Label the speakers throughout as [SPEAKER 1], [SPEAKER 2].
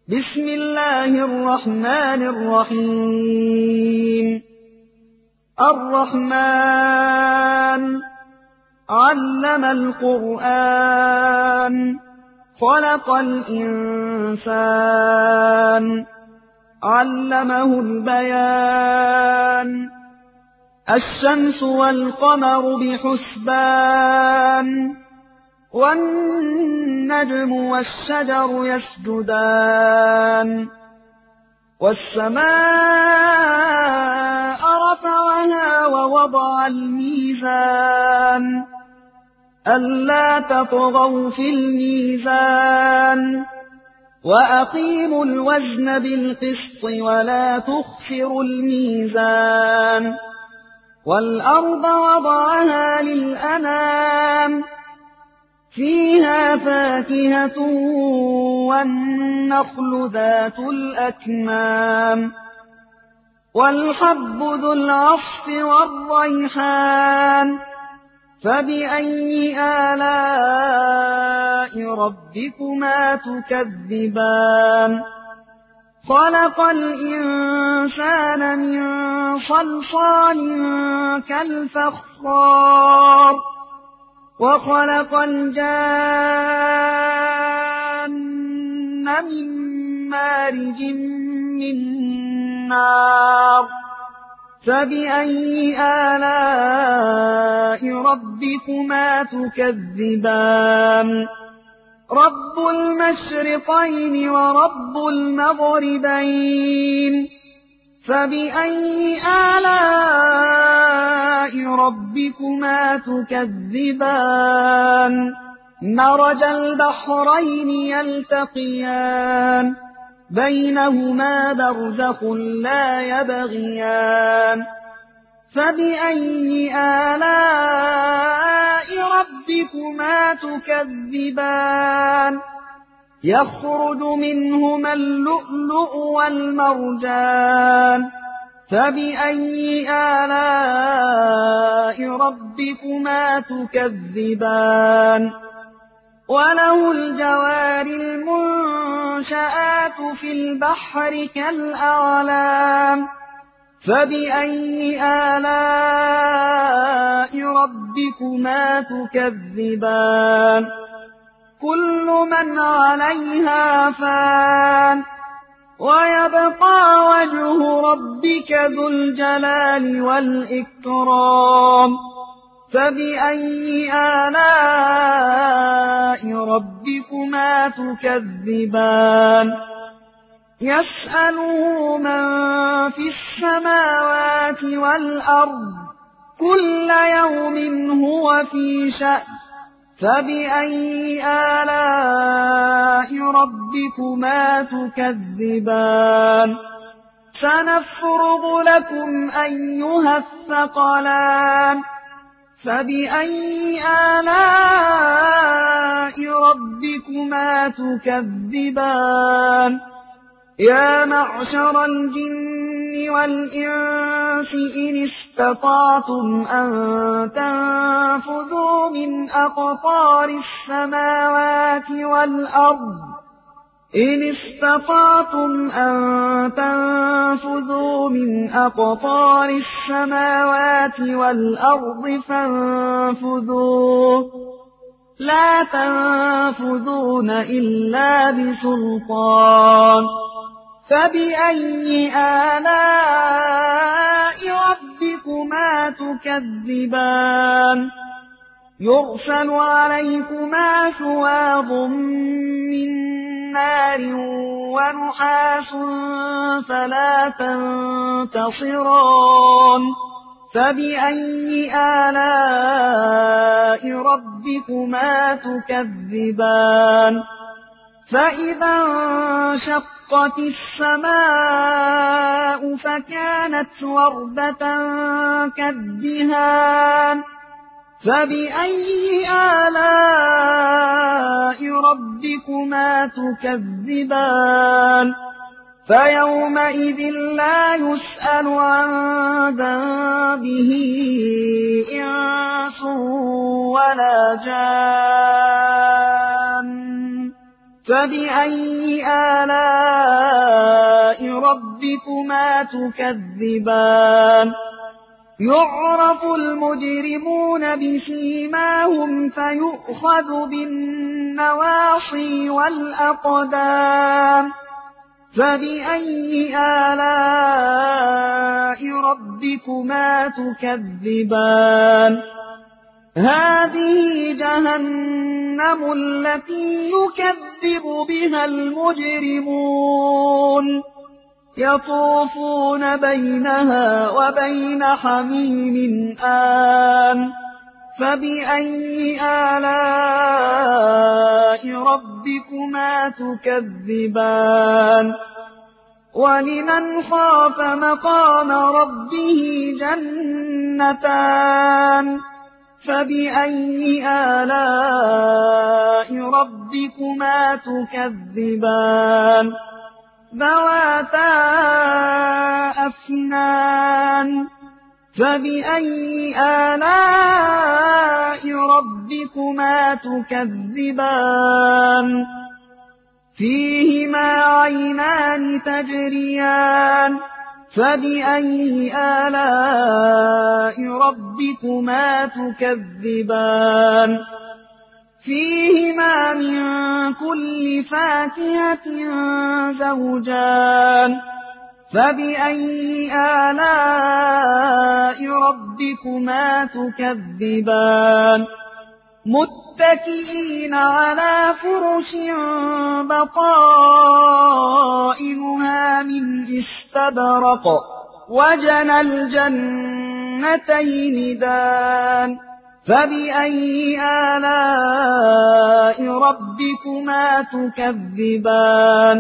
[SPEAKER 1] بسم الله الرحمن الرحيم. الرحمن علم القرآن خلق الإنسان علمه البيان الشمس والقمر بحسبان والنجم والشجر يسجدان والسماء رفعها ووضع الميزان ألا تطغوا في الميزان وأقيموا الوزن بالقسط ولا تخسروا الميزان والأرض وضعها للأنام فيها فاكهة والنخل ذات الأكمام والحب ذو العصف والريحان فبأي آلاء ربكما تكذبان خلق الإنسان من صلصال كالفخار وخلق الجان من مارج من نار فبأي آلاء ربكما تكذبان رب المشرقين ورب المغربين فبأي آلاء ربكما تكذبان مرج البحرين يلتقيان بينهما برزخ لا يبغيان فبأي آلاء ربكما تكذبان يخرج منهما اللؤلؤ والمرجان فبأي آلاء ربكما تكذبان وله الجوار المنشآت في البحر كالأعلام فبأي آلاء ربكما تكذبان كل من عليها فان ويبقى وجه ربك ذو الجلال والإكرام فبأي آلاء ربكما تكذبان يسأله من في السماوات والأرض كل يوم هو في شأن فبأي آلاء ربكما تكذبان سنفرغ لكم أيها الثقلان فبأي آلاء ربكما تكذبان يا معشر الجن والإنس إن استطعتم أن تنفذوا من أقطار السماوات والأرض إن استطعتم أن تنفذوا من أقطار السماوات والأرض فانفذوا لا تنفذون إلا بسلطان فبأي آلاء ربكما تكذبان يرسل عليكما شواظ من نار ونحاس فلا تنتصران فبأي آلاء ربكما تكذبان فإذا انشقت السماء فكانت وردة كالدهان فبأي آلاء ربكما تكذبان فيومئذ لا يسأل عن ذنبه إنس ولا جان فبأي آلاء ربكما تكذبان يعرف المجرمون بسيماهم فيؤخذ بالنواصي والأقدام فبأي آلاء ربكما تكذبان هذه جهنم التي يكذب بها المجرمون يطوفون بينها وبين حميم آن فبأي آلاء ربكما تكذبان ولمن خاف مقام ربه جنتان فبأي آلاء ربكما تكذبان ذواتا أفنان فبأي آلاء ربكما تكذبان فيهما عينان تجريان فبأي آلاء ربكما تكذبان فيهما من كل فاكهة زوجان فبأي آلاء ربكما تكذبان متكئين على فرش بطائنها من استبرق وجنى الجنتين دان فبأي آلاء ربكما تكذبان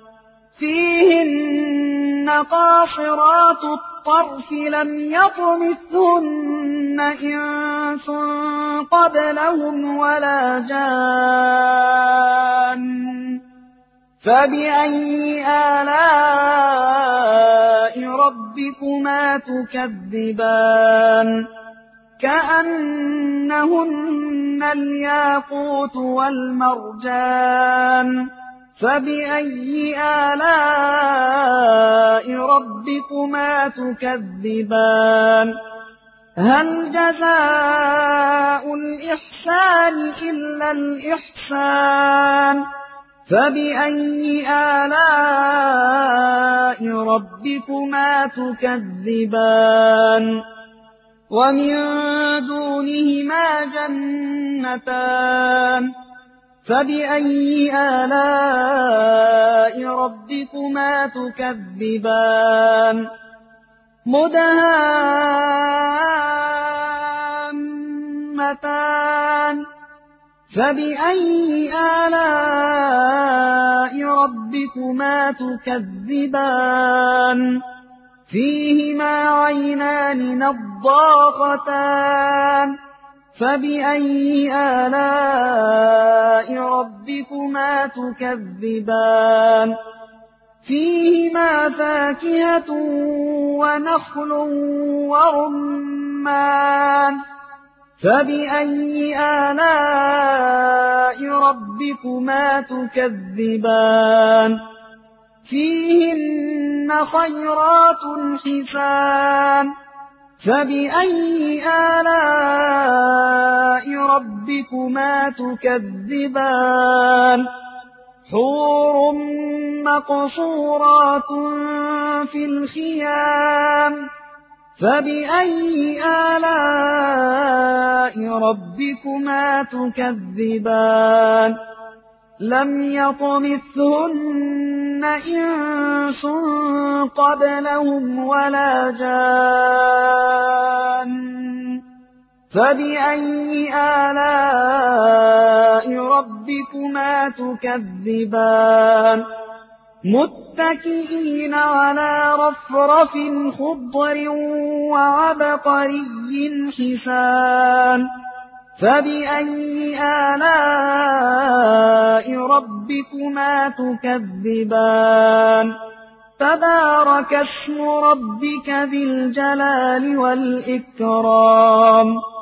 [SPEAKER 1] فيهن قاصرات الطرف لم يطمثهن إنس قبلهم ولا جان فبأي آلاء ربكما تكذبان كأنهن الياقوت والمرجان فبأي آلاء ربكما تكذبان هل جزاء الإحسان إلا الإحسان فبأي آلاء ربكما تكذبان ومن دونهما جنتان فبأي آلاء ربكما تكذبان مدهامتان فبأي آلاء ربكما تكذبان فيهما عينان نضاختان فبأي آلاء ربكما تكذبان فيهما فاكهة ونخل ورمان فبأي آلاء ربكما تكذبان فيهن خيرات حسان فبأي آلاء ربكما تكذبان حور مقصورات في الخيام فبأي آلاء ربكما تكذبان لم يطمثهن إنس قبلهم ولا جان فبأي آلاء ربكما تكذبان متكئين على رفرف خضر وعبقري حسان فبأي آلاء ربكما تكذبان تبارك اسم ربك ذي الجلال والإكرام